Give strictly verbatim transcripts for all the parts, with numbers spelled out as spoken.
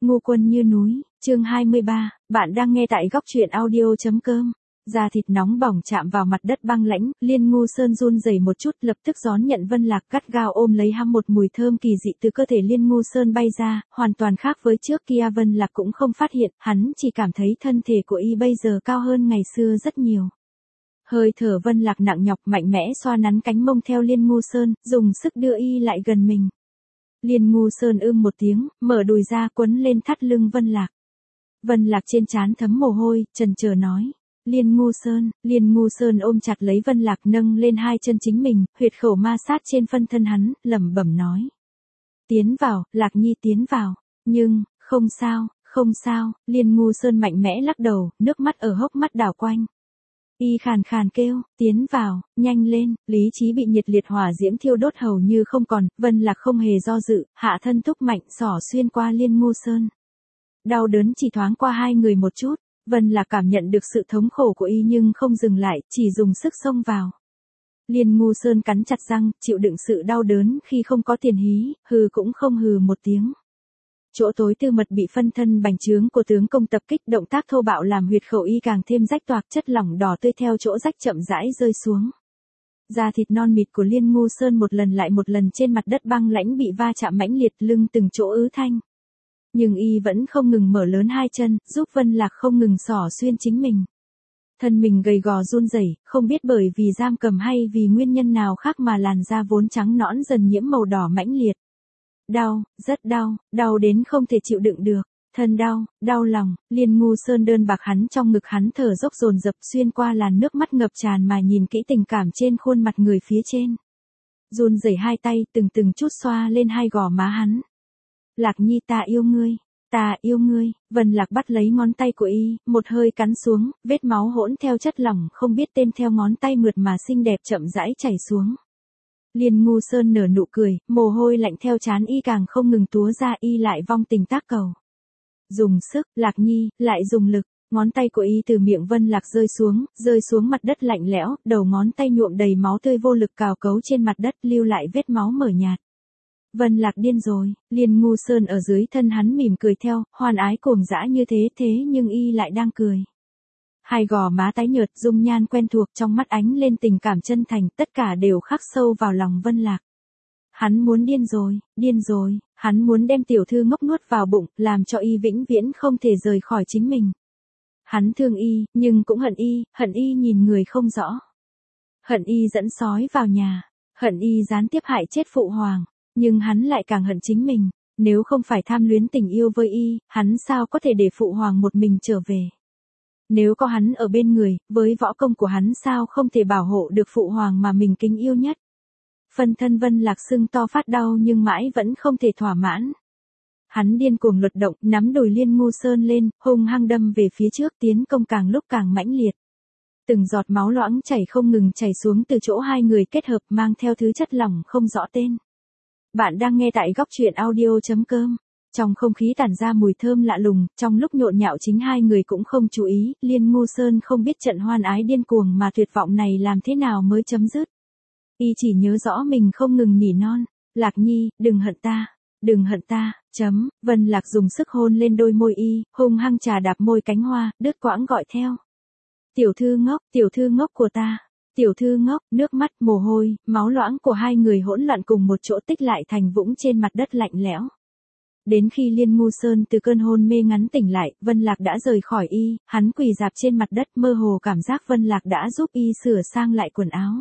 Ngu quân như núi, chương hai mươi ba, bạn đang nghe tại góc truyện audio.com. Da thịt nóng bỏng chạm vào mặt đất băng lãnh, Liên Ngu Sơn run rẩy một chút, lập tức gión nhận Vân Lạc gắt gao ôm lấy hăm, một mùi thơm kỳ dị từ cơ thể Liên Ngu Sơn bay ra, hoàn toàn khác với trước kia. Vân Lạc cũng không phát hiện, hắn chỉ cảm thấy thân thể của y bây giờ cao hơn ngày xưa rất nhiều. Hơi thở Vân Lạc nặng nhọc mạnh mẽ xoa nắn cánh mông theo Liên Ngu Sơn, dùng sức đưa y lại gần mình. Liên Ngu Sơn ưm một tiếng, mở đùi ra quấn lên thắt lưng Vân Lạc. Vân Lạc trên trán thấm mồ hôi, chần chờ nói. Liên Ngu Sơn, Liên Ngu Sơn ôm chặt lấy Vân Lạc, nâng lên hai chân chính mình, huyệt khẩu ma sát trên phân thân hắn, lẩm bẩm nói. Tiến vào, Lạc Nhi tiến vào. Nhưng, không sao, không sao, Liên Ngu Sơn mạnh mẽ lắc đầu, nước mắt ở hốc mắt đảo quanh. Y khàn khàn kêu, tiến vào, nhanh lên, lý trí bị nhiệt liệt hỏa diễm thiêu đốt hầu như không còn. Vân Lạc không hề do dự, hạ thân thúc mạnh xỏ xuyên qua Liên Ngu Sơn. Đau đớn chỉ thoáng qua hai người một chút, Vân Lạc cảm nhận được sự thống khổ của y nhưng không dừng lại, chỉ dùng sức xông vào. Liên Ngu Sơn cắn chặt răng, chịu đựng sự đau đớn khi không có tiền hí, hừ cũng không hừ một tiếng. Chỗ tối tư mật bị phân thân bành trướng của tướng công tập kích, động tác thô bạo làm huyệt khẩu y càng thêm rách toạc, chất lỏng đỏ tươi theo chỗ rách chậm rãi rơi xuống. Da thịt non mịt của Liên Ngu Sơn một lần lại một lần trên mặt đất băng lãnh bị va chạm mãnh liệt, lưng từng chỗ ứ thanh. Nhưng y vẫn không ngừng mở lớn hai chân, giúp Vân Lạc không ngừng xỏ xuyên chính mình. Thân mình gầy gò run rẩy, không biết bởi vì giam cầm hay vì nguyên nhân nào khác mà làn da vốn trắng nõn dần nhiễm màu đỏ mãnh liệt. Đau, rất đau, đau đến không thể chịu đựng được, thân đau, đau lòng. Liên Ngu Sơn đơn bạc hắn trong ngực hắn thở dốc dồn dập xuyên qua làn nước mắt ngập tràn mà nhìn kỹ tình cảm trên khuôn mặt người phía trên. Run rẩy hai tay từng từng chút xoa lên hai gò má hắn. Lạc Nhi, ta yêu ngươi, ta yêu ngươi. Vân Lạc bắt lấy ngón tay của y, một hơi cắn xuống, vết máu hỗn theo chất lỏng không biết tên theo ngón tay mượt mà xinh đẹp chậm rãi chảy xuống. Liên Ngu Sơn nở nụ cười, mồ hôi lạnh theo trán y càng không ngừng túa ra, y lại vong tình tác cầu. Dùng sức, Lạc Nhi, lại dùng lực, ngón tay của y từ miệng Vân Lạc rơi xuống, rơi xuống mặt đất lạnh lẽo, đầu ngón tay nhuộm đầy máu tươi vô lực cào cấu trên mặt đất, lưu lại vết máu mờ nhạt. Vân Lạc điên rồi, Liên Ngu Sơn ở dưới thân hắn mỉm cười theo, hoan ái cuồng dã như thế thế nhưng y lại đang cười. Hai gò má tái nhợt, dung nhan quen thuộc, trong mắt ánh lên tình cảm chân thành, tất cả đều khắc sâu vào lòng Vân Lạc. Hắn muốn điên rồi, điên rồi, hắn muốn đem tiểu thư ngốc nuốt vào bụng, làm cho y vĩnh viễn không thể rời khỏi chính mình. Hắn thương y, nhưng cũng hận y, hận y nhìn người không rõ. Hận y dẫn sói vào nhà, hận y gián tiếp hại chết phụ hoàng, nhưng hắn lại càng hận chính mình. Nếu không phải tham luyến tình yêu với y, hắn sao có thể để phụ hoàng một mình trở về. Nếu có hắn ở bên người, với võ công của hắn sao không thể bảo hộ được phụ hoàng mà mình kính yêu nhất. Phân thân Vân Lạc sưng to phát đau nhưng mãi vẫn không thể thỏa mãn. Hắn điên cuồng luật động, nắm đùi Liên Ngu Sơn lên, hung hăng đâm về phía trước, tiến công càng lúc càng mãnh liệt. Từng giọt máu loãng chảy không ngừng chảy xuống từ chỗ hai người kết hợp, mang theo thứ chất lỏng không rõ tên. Bạn đang nghe tại góc truyện audio.com. Trong không khí tản ra mùi thơm lạ lùng, trong lúc nhộn nhạo chính hai người cũng không chú ý, Liên Ngu Sơn không biết trận hoan ái điên cuồng mà tuyệt vọng này làm thế nào mới chấm dứt. Y chỉ nhớ rõ mình không ngừng nỉ non, Lạc Nhi, đừng hận ta, đừng hận ta, chấm. Vân Lạc dùng sức hôn lên đôi môi y, hung hăng trà đạp môi cánh hoa, đứt quãng gọi theo. Tiểu thư ngốc, tiểu thư ngốc của ta. Tiểu thư ngốc, nước mắt, mồ hôi, máu loãng của hai người hỗn loạn cùng một chỗ tích lại thành vũng trên mặt đất lạnh lẽo. Đến khi Liên Ngu Sơn từ cơn hôn mê ngắn tỉnh lại, Vân Lạc đã rời khỏi y, hắn quỳ rạp trên mặt đất, mơ hồ cảm giác Vân Lạc đã giúp y sửa sang lại quần áo.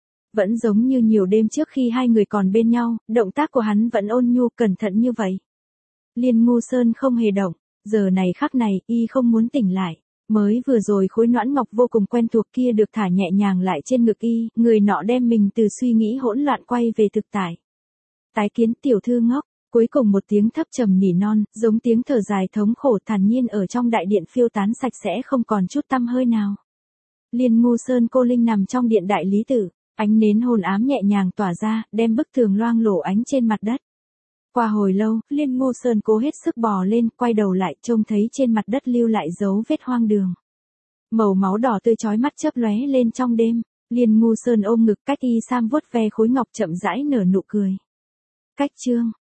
Vẫn giống như nhiều đêm trước khi hai người còn bên nhau, động tác của hắn vẫn ôn nhu cẩn thận như vậy. Liên Ngu Sơn không hề động, giờ này khắc này, y không muốn tỉnh lại. Mới vừa rồi khối noãn ngọc vô cùng quen thuộc kia được thả nhẹ nhàng lại trên ngực y, người nọ đem mình từ suy nghĩ hỗn loạn quay về thực tại. Tái kiến tiểu thư ngốc, cuối cùng một tiếng thấp trầm nỉ non, giống tiếng thở dài thống khổ thản nhiên ở trong đại điện phiêu tán sạch sẽ không còn chút tăm hơi nào. Liên Ngu Sơn cô linh nằm trong điện đại lý tử, ánh nến hồn ám nhẹ nhàng tỏa ra, đem bức tường loang lổ ánh trên mặt đất. Qua hồi lâu, Liên Ngu Sơn cố hết sức bò lên, quay đầu lại, trông thấy trên mặt đất lưu lại dấu vết hoang đường. Màu máu đỏ tươi chói mắt chớp lóe lên trong đêm, Liên Ngu Sơn ôm ngực cách y sam vuốt ve khối ngọc chậm rãi nở nụ cười. Cách chương,